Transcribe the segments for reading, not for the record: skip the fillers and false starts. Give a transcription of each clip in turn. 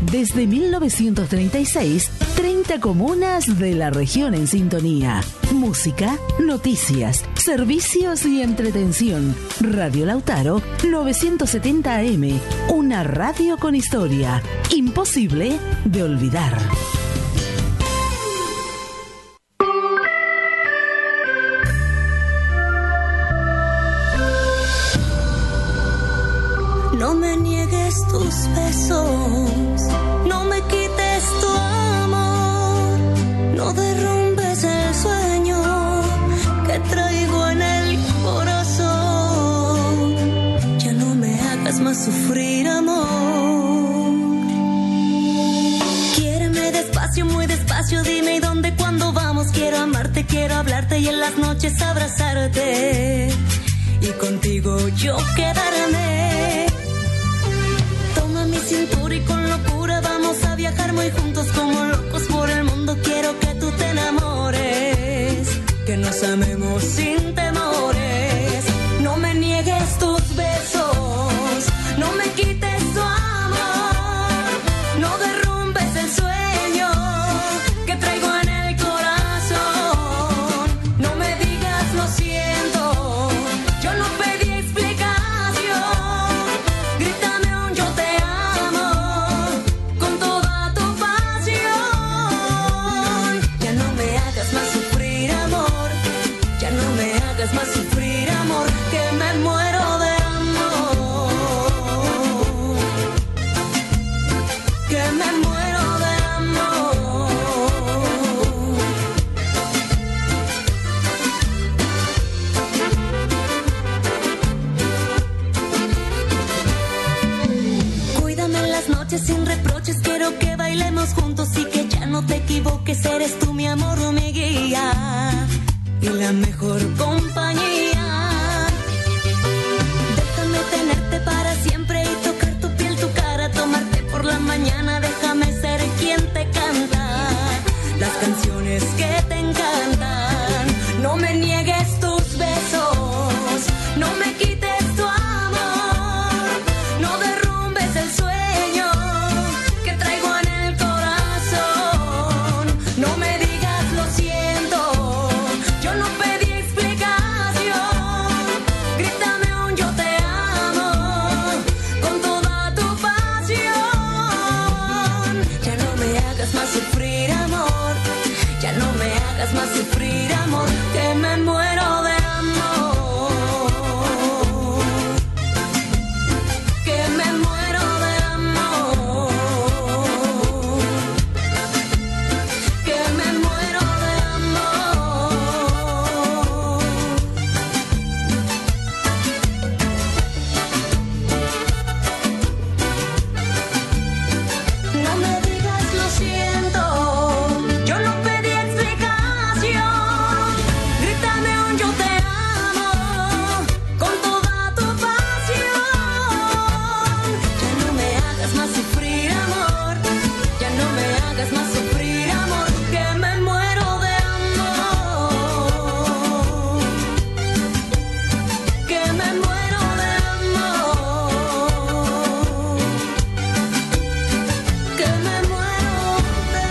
Desde 1936, 30 comunas de la región en sintonía. Música, noticias, servicios y entretención. Radio Lautaro 970 AM, una radio con historia. Imposible de olvidar. No me niegues tus besos, no me quites tu amor, no derrumbes el sueño que traigo en el corazón. Ya no me hagas más sufrir, amor. Quiéreme despacio, muy despacio, dime y dónde, cuándo vamos. Quiero amarte, quiero hablarte y en las noches abrazarte y contigo yo quedarme. Mi cintura y con locura vamos a viajar muy juntos como locos por el mundo. Quiero que tú te enamores, que nos amemos sin temores. No me niegues tus besos, no me quites tu amor, no derrumbes el sueño que traigo en el corazón. No me digas lo siento, yo no pedí explicación. Grítame un yo te más sufrir, amor, que me muero de amor, que me muero de amor. Cuídame en las noches sin reproches, quiero que bailemos juntos y que ya no te equivoques, eres tú mi amor, mi guía y la mejor compañía. Déjame tenerte para siempre y tocar tu piel, tu cara, tomarte por la mañana. Déjame ser quien te canta las canciones que te encantan. No me niegues tus besos, no me quites tu amor, no derrumbes el sueño que traigo en el corazón. No me digas lo siento, yo no pedí explicación. Grítame un yo te amo con toda tu pasión. Ya no me hagas más sufrir, amor, ya no me hagas más sufrir, amor, que me muero de amor, que me muero de amor, que me muero de amor. No me digas lo siento, yo no pedí explicación. Grítame un yo te amo con toda tu pasión. Ya no me hagas más sufrir, amor, ya no me hagas más sufrir, amor, que me muero de amor, que me muero de amor, que me muero de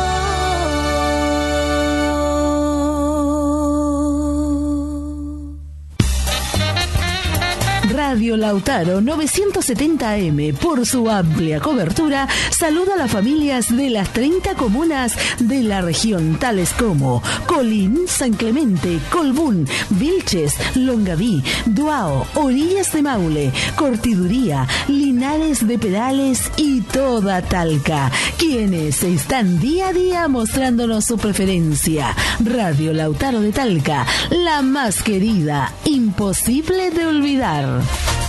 amor. Radio Lautaro 970 AM, por su amplia cobertura, saluda a las familias de las 30 comunas de la región, tales como Colín, San Clemente, Colbún, Vilches, Longaví, Duao, Orillas de Maule, Cortiduría, Linares de Perales y toda Talca, quienes están día a día mostrándonos su preferencia. Radio Lautaro de Talca, la más querida, imposible de olvidar.